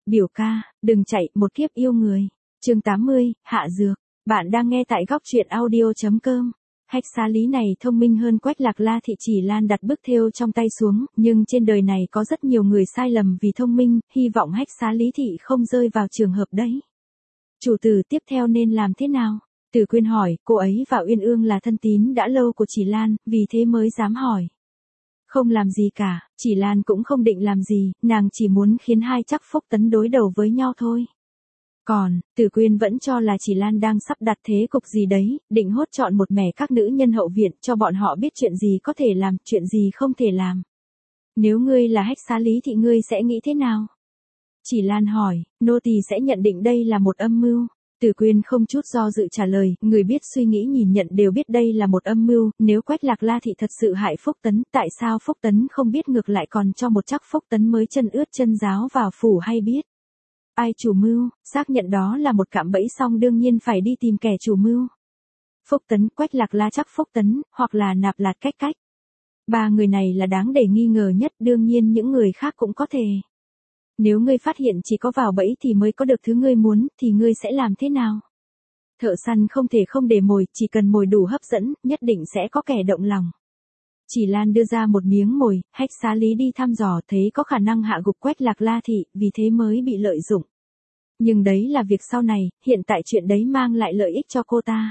Biểu ca, đừng chạy, một kiếp yêu người. Chương 80, hạ dược. Bạn đang nghe tại góc truyện audio.com. Hách Xá Lý này thông minh hơn Quách Lạc La Thị. Chỉ Lan đặt bức thêu trong tay xuống, nhưng trên đời này có rất nhiều người sai lầm vì thông minh, hy vọng Hách Xá Lý Thị không rơi vào trường hợp đấy. Chủ tử tiếp theo nên làm thế nào? Từ Quyên hỏi, cô ấy và Uyên Ương là thân tín đã lâu của Chỉ Lan, vì thế mới dám hỏi. Không làm gì cả, Chỉ Lan cũng không định làm gì, nàng chỉ muốn khiến hai chắc Phúc Tấn đối đầu với nhau thôi. Còn, Từ Quyên vẫn cho là Chỉ Lan đang sắp đặt thế cục gì đấy, định hốt chọn một mẻ các nữ nhân hậu viện cho bọn họ biết chuyện gì có thể làm, chuyện gì không thể làm. Nếu ngươi là Hách Xá Lý thì ngươi sẽ nghĩ thế nào? Chỉ Lan hỏi, nô tỳ sẽ nhận định đây là một âm mưu. Từ Quyên không chút do dự trả lời, người biết suy nghĩ nhìn nhận đều biết đây là một âm mưu, nếu Quách Lạc La Thị thật sự hại Phúc Tấn, tại sao Phúc Tấn không biết ngược lại còn cho một chắc Phúc Tấn mới chân ướt chân ráo vào phủ hay biết? Ai chủ mưu, xác nhận đó là một cạm bẫy xong đương nhiên phải đi tìm kẻ chủ mưu. Phúc Tấn, Quách Lạc La chắc Phúc Tấn, hoặc là Nạp Lạt Cách Cách. Ba người này là đáng để nghi ngờ nhất, đương nhiên những người khác cũng có thể. Nếu ngươi phát hiện chỉ có vào bẫy thì mới có được thứ ngươi muốn, thì ngươi sẽ làm thế nào? Thợ săn không thể không để mồi, chỉ cần mồi đủ hấp dẫn, nhất định sẽ có kẻ động lòng. Chỉ Lan đưa ra một miếng mồi, Hách Xá Lý đi thăm dò thấy có khả năng hạ gục Quách Lạc La Thị, vì thế mới bị lợi dụng. Nhưng đấy là việc sau này, hiện tại chuyện đấy mang lại lợi ích cho cô ta.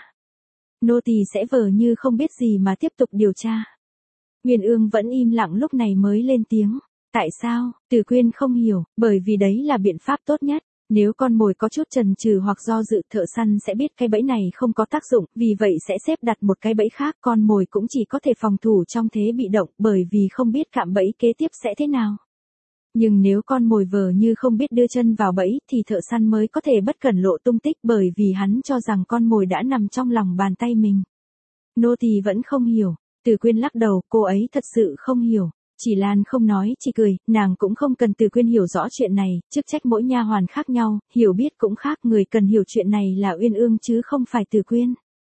Nô tỳ sẽ vờ như không biết gì mà tiếp tục điều tra. Uyên Ương vẫn im lặng lúc này mới lên tiếng. Tại sao? Từ Quyên không hiểu, bởi vì đấy là biện pháp tốt nhất. Nếu con mồi có chút chần chừ hoặc do dự, thợ săn sẽ biết cái bẫy này không có tác dụng, vì vậy sẽ xếp đặt một cái bẫy khác, con mồi cũng chỉ có thể phòng thủ trong thế bị động, bởi vì không biết cạm bẫy kế tiếp sẽ thế nào. Nhưng nếu con mồi vờ như không biết đưa chân vào bẫy, thì thợ săn mới có thể bất cẩn lộ tung tích, bởi vì hắn cho rằng con mồi đã nằm trong lòng bàn tay mình. Nô tỳ vẫn không hiểu. Từ Quyên lắc đầu, cô ấy thật sự không hiểu. Chỉ Lan không nói, chỉ cười, nàng cũng không cần Từ Quyên hiểu rõ chuyện này, chức trách mỗi nha hoàn khác nhau, hiểu biết cũng khác, người cần hiểu chuyện này là Uyên Ương chứ không phải Từ Quyên.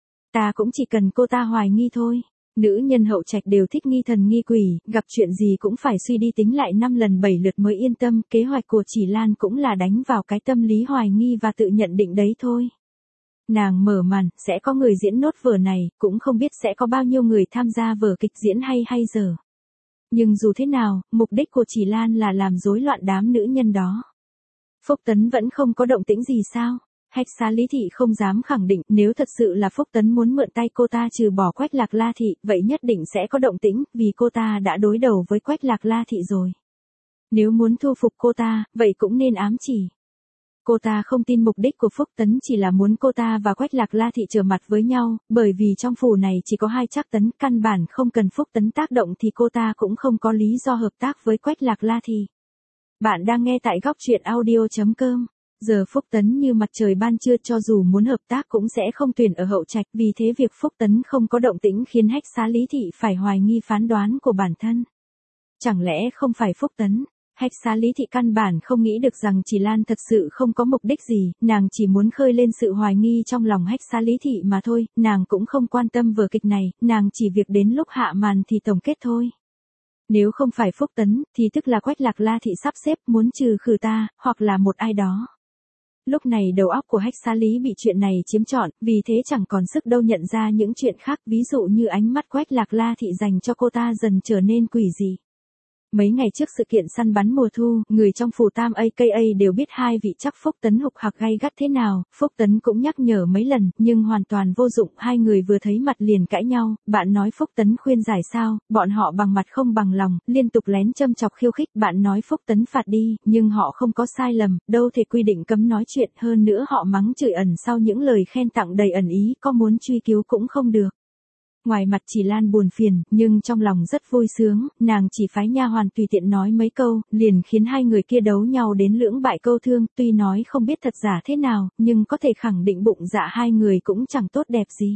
Ta cũng chỉ cần cô ta hoài nghi thôi. Nữ nhân hậu trạch đều thích nghi thần nghi quỷ, gặp chuyện gì cũng phải suy đi tính lại 5 lần 7 lượt mới yên tâm, kế hoạch của Chỉ Lan cũng là đánh vào cái tâm lý hoài nghi và tự nhận định đấy thôi. Nàng mở màn, sẽ có người diễn nốt vở này, cũng không biết sẽ có bao nhiêu người tham gia vở kịch diễn hay dở. Nhưng dù thế nào, mục đích của Chỉ Lan là làm rối loạn đám nữ nhân đó. Phúc Tấn vẫn không có động tĩnh gì sao? Hách Xá Lý Thị không dám khẳng định, nếu thật sự là Phúc Tấn muốn mượn tay cô ta trừ bỏ Quách Lạc La Thị, vậy nhất định sẽ có động tĩnh, vì cô ta đã đối đầu với Quách Lạc La Thị rồi. Nếu muốn thu phục cô ta, vậy cũng nên ám chỉ. Cô ta không tin mục đích của Phúc Tấn chỉ là muốn cô ta và Quách Lạc La Thị trở mặt với nhau, bởi vì trong phủ này chỉ có hai chắc Tấn, căn bản không cần Phúc Tấn tác động thì cô ta cũng không có lý do hợp tác với Quách Lạc La Thị. Bạn đang nghe tại góc truyện audio.com. Giờ Phúc Tấn như mặt trời ban trưa, cho dù muốn hợp tác cũng sẽ không tuyển ở hậu trạch, vì thế việc Phúc Tấn không có động tĩnh khiến Hách Xá Lý Thị phải hoài nghi phán đoán của bản thân. Chẳng lẽ không phải Phúc Tấn? Hách Xá Lý Thị căn bản không nghĩ được rằng Chỉ Lan thật sự không có mục đích gì, nàng chỉ muốn khơi lên sự hoài nghi trong lòng Hách Xá Lý Thị mà thôi, nàng cũng không quan tâm vở kịch này, nàng chỉ việc đến lúc hạ màn thì tổng kết thôi. Nếu không phải Phúc Tấn, thì tức là Quách Lạc La Thị sắp xếp muốn trừ khử ta, hoặc là một ai đó. Lúc này đầu óc của Hách Xá Lý bị chuyện này chiếm trọn, vì thế chẳng còn sức đâu nhận ra những chuyện khác, ví dụ như ánh mắt Quách Lạc La Thị dành cho cô ta dần trở nên quỷ dị. Mấy ngày trước sự kiện săn bắn mùa thu, người trong phủ Tam aka đều biết hai vị chắc Phúc Tấn hục hặc gay gắt thế nào, Phúc Tấn cũng nhắc nhở mấy lần, nhưng hoàn toàn vô dụng, hai người vừa thấy mặt liền cãi nhau, bạn nói Phúc Tấn khuyên giải sao, bọn họ bằng mặt không bằng lòng, liên tục lén châm chọc khiêu khích, bạn nói Phúc Tấn phạt đi, nhưng họ không có sai lầm, đâu thể quy định cấm nói chuyện, hơn nữa họ mắng chửi ẩn sau những lời khen tặng đầy ẩn ý, có muốn truy cứu cũng không được. Ngoài mặt Chỉ Lan buồn phiền, nhưng trong lòng rất vui sướng, nàng chỉ phái nha hoàn tùy tiện nói mấy câu, liền khiến hai người kia đấu nhau đến lưỡng bại câu thương, tuy nói không biết thật giả thế nào, nhưng có thể khẳng định bụng dạ hai người cũng chẳng tốt đẹp gì.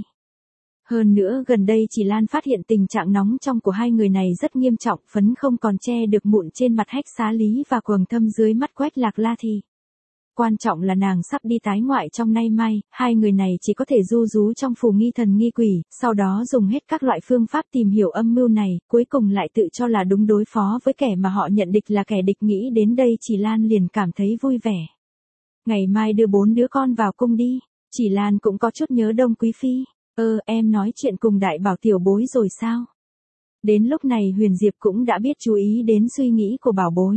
Hơn nữa gần đây Chỉ Lan phát hiện tình trạng nóng trong của hai người này rất nghiêm trọng, phấn không còn che được mụn trên mặt Hách Xá Lý và quầng thâm dưới mắt Quách Lạc La Thị. quan trọng là nàng sắp đi tái ngoại trong nay mai, hai người này chỉ có thể ru rú trong phù nghi thần nghi quỷ, sau đó dùng hết các loại phương pháp tìm hiểu âm mưu này, cuối cùng lại tự cho là đúng đối phó với kẻ mà họ nhận địch là kẻ địch. Nghĩ đến đây Chỉ Lan liền cảm thấy vui vẻ. Ngày mai đưa 4 đứa con vào cung đi. Chỉ Lan cũng có chút nhớ Đông Quý Phi. Em nói chuyện cùng đại bảo tiểu bối rồi sao? Đến lúc này Huyền Diệp cũng đã biết chú ý đến suy nghĩ của bảo bối.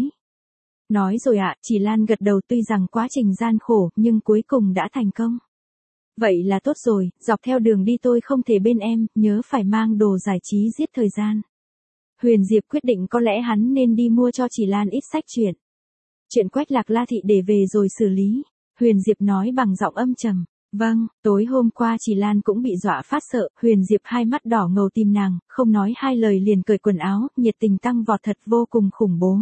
Nói rồi ạ, Chỉ Lan gật đầu, tuy rằng quá trình gian khổ, nhưng cuối cùng đã thành công. Vậy là tốt rồi, dọc theo đường đi tôi không thể bên em, nhớ phải mang đồ giải trí giết thời gian. Huyền Diệp quyết định có lẽ hắn nên đi mua cho Chỉ Lan ít sách truyện. Chuyện Quách Lạc La Thị để về rồi xử lý. Huyền Diệp nói bằng giọng âm trầm. Vâng, tối hôm qua Chỉ Lan cũng bị dọa phát sợ, Huyền Diệp hai mắt đỏ ngầu tìm nàng, không nói hai lời liền cởi quần áo, nhiệt tình tăng vọt thật vô cùng khủng bố.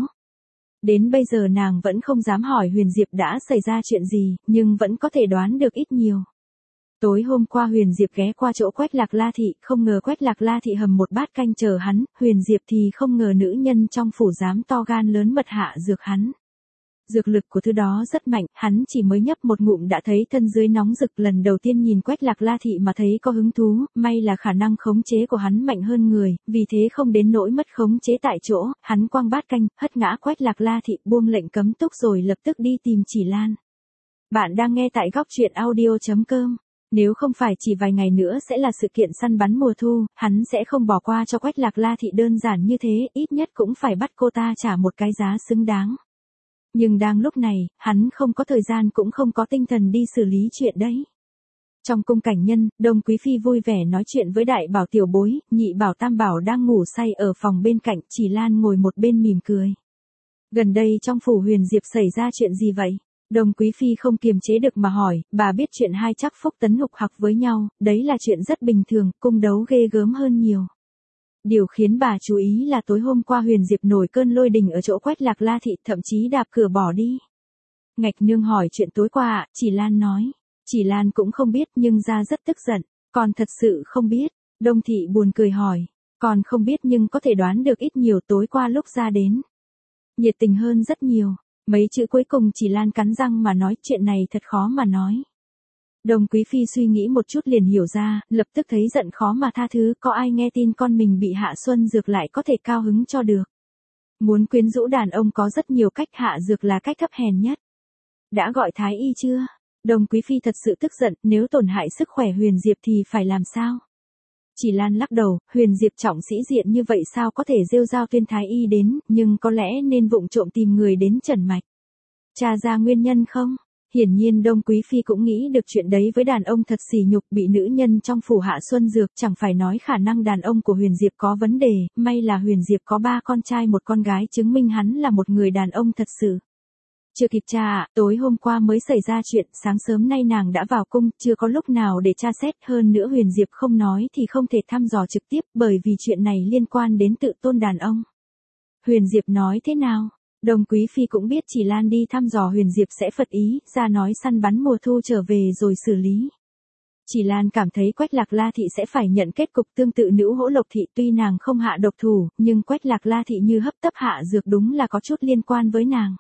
Đến bây giờ nàng vẫn không dám hỏi Huyền Diệp đã xảy ra chuyện gì, nhưng vẫn có thể đoán được ít nhiều. Tối hôm qua Huyền Diệp ghé qua chỗ Quách Lạc La Thị, không ngờ Quách Lạc La Thị hầm một bát canh chờ hắn, Huyền Diệp thì không ngờ nữ nhân trong phủ dám to gan lớn mật hạ dược hắn. Dược lực của thứ đó rất mạnh, hắn chỉ mới nhấp một ngụm đã thấy thân dưới nóng rực, lần đầu tiên nhìn Quách Lạc La Thị mà thấy có hứng thú, may là khả năng khống chế của hắn mạnh hơn người, vì thế không đến nỗi mất khống chế tại chỗ, hắn quăng bát canh, hất ngã Quách Lạc La Thị, buông lệnh cấm túc rồi lập tức đi tìm Chỉ Lan. Bạn đang nghe tại góc truyện audio.com. Nếu không phải chỉ vài ngày nữa sẽ là sự kiện săn bắn mùa thu, hắn sẽ không bỏ qua cho Quách Lạc La Thị đơn giản như thế, ít nhất cũng phải bắt cô ta trả một cái giá xứng đáng. Nhưng đang lúc này, hắn không có thời gian cũng không có tinh thần đi xử lý chuyện đấy. Trong cung cảnh nhân, Đông Quý Phi vui vẻ nói chuyện với đại bảo tiểu bối, nhị bảo tam bảo đang ngủ say ở phòng bên cạnh, Chỉ Lan ngồi một bên mỉm cười. Gần đây trong phủ Huyền Diệp xảy ra chuyện gì vậy? Đông Quý Phi không kiềm chế được mà hỏi, bà biết chuyện hai chắc Phúc Tấn hục hặc với nhau, đấy là chuyện rất bình thường, cung đấu ghê gớm hơn nhiều. Điều khiến bà chú ý là tối hôm qua Huyền Diệp nổi cơn lôi đình ở chỗ Quách Lạc La Thị, thậm chí đạp cửa bỏ đi. Ngạch nương hỏi chuyện tối qua ạ, Chỉ Lan nói. Chỉ Lan cũng không biết nhưng ra rất tức giận, còn thật sự không biết. Đông Thị buồn cười hỏi, còn không biết nhưng có thể đoán được ít nhiều, tối qua lúc ra đến. Nhiệt tình hơn rất nhiều, mấy chữ cuối cùng Chỉ Lan cắn răng mà nói, chuyện này thật khó mà nói. Đông Quý Phi suy nghĩ một chút liền hiểu ra, lập tức thấy giận khó mà tha thứ, có ai nghe tin con mình bị hạ xuân dược lại có thể cao hứng cho được. Muốn quyến rũ đàn ông có rất nhiều cách, hạ dược là cách thấp hèn nhất. Đã gọi thái y chưa? Đông Quý Phi thật sự tức giận, nếu tổn hại sức khỏe Huyền Diệp thì phải làm sao? Chỉ Lan lắc đầu, Huyền Diệp trọng sĩ diện như vậy sao có thể rêu rao tuyên thái y đến, nhưng có lẽ nên vụng trộm tìm người đến trần mạch. Tra ra nguyên nhân không? Hiển nhiên Đông Quý Phi cũng nghĩ được chuyện đấy, với đàn ông thật sỉ nhục, bị nữ nhân trong phủ hạ xuân dược, chẳng phải nói khả năng đàn ông của Huyền Diệp có vấn đề, may là Huyền Diệp có 3 con trai một con gái, chứng minh hắn là một người đàn ông thật sự. Chưa kịp tra ạ, tối hôm qua mới xảy ra chuyện, sáng sớm nay nàng đã vào cung, chưa có lúc nào để tra xét, hơn nữa Huyền Diệp không nói thì không thể thăm dò trực tiếp, bởi vì chuyện này liên quan đến tự tôn đàn ông. Huyền Diệp nói thế nào? Đông Quý Phi cũng biết Chỉ Lan đi thăm dò Huyền Diệp sẽ phật ý, ra nói săn bắn mùa thu trở về rồi xử lý. Chỉ Lan cảm thấy Quách Lạc La Thị sẽ phải nhận kết cục tương tự Nữ Hỗ Lộc Thị, tuy nàng không hạ độc thủ, nhưng Quách Lạc La Thị như hấp tấp hạ dược đúng là có chút liên quan với nàng.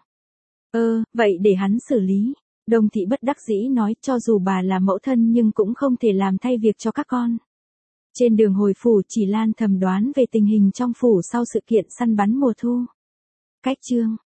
Vậy để hắn xử lý. Đông Thị bất đắc dĩ nói, cho dù bà là mẫu thân nhưng cũng không thể làm thay việc cho các con. Trên đường hồi phủ, Chỉ Lan thầm đoán về tình hình trong phủ sau sự kiện săn bắn mùa thu. Cách chương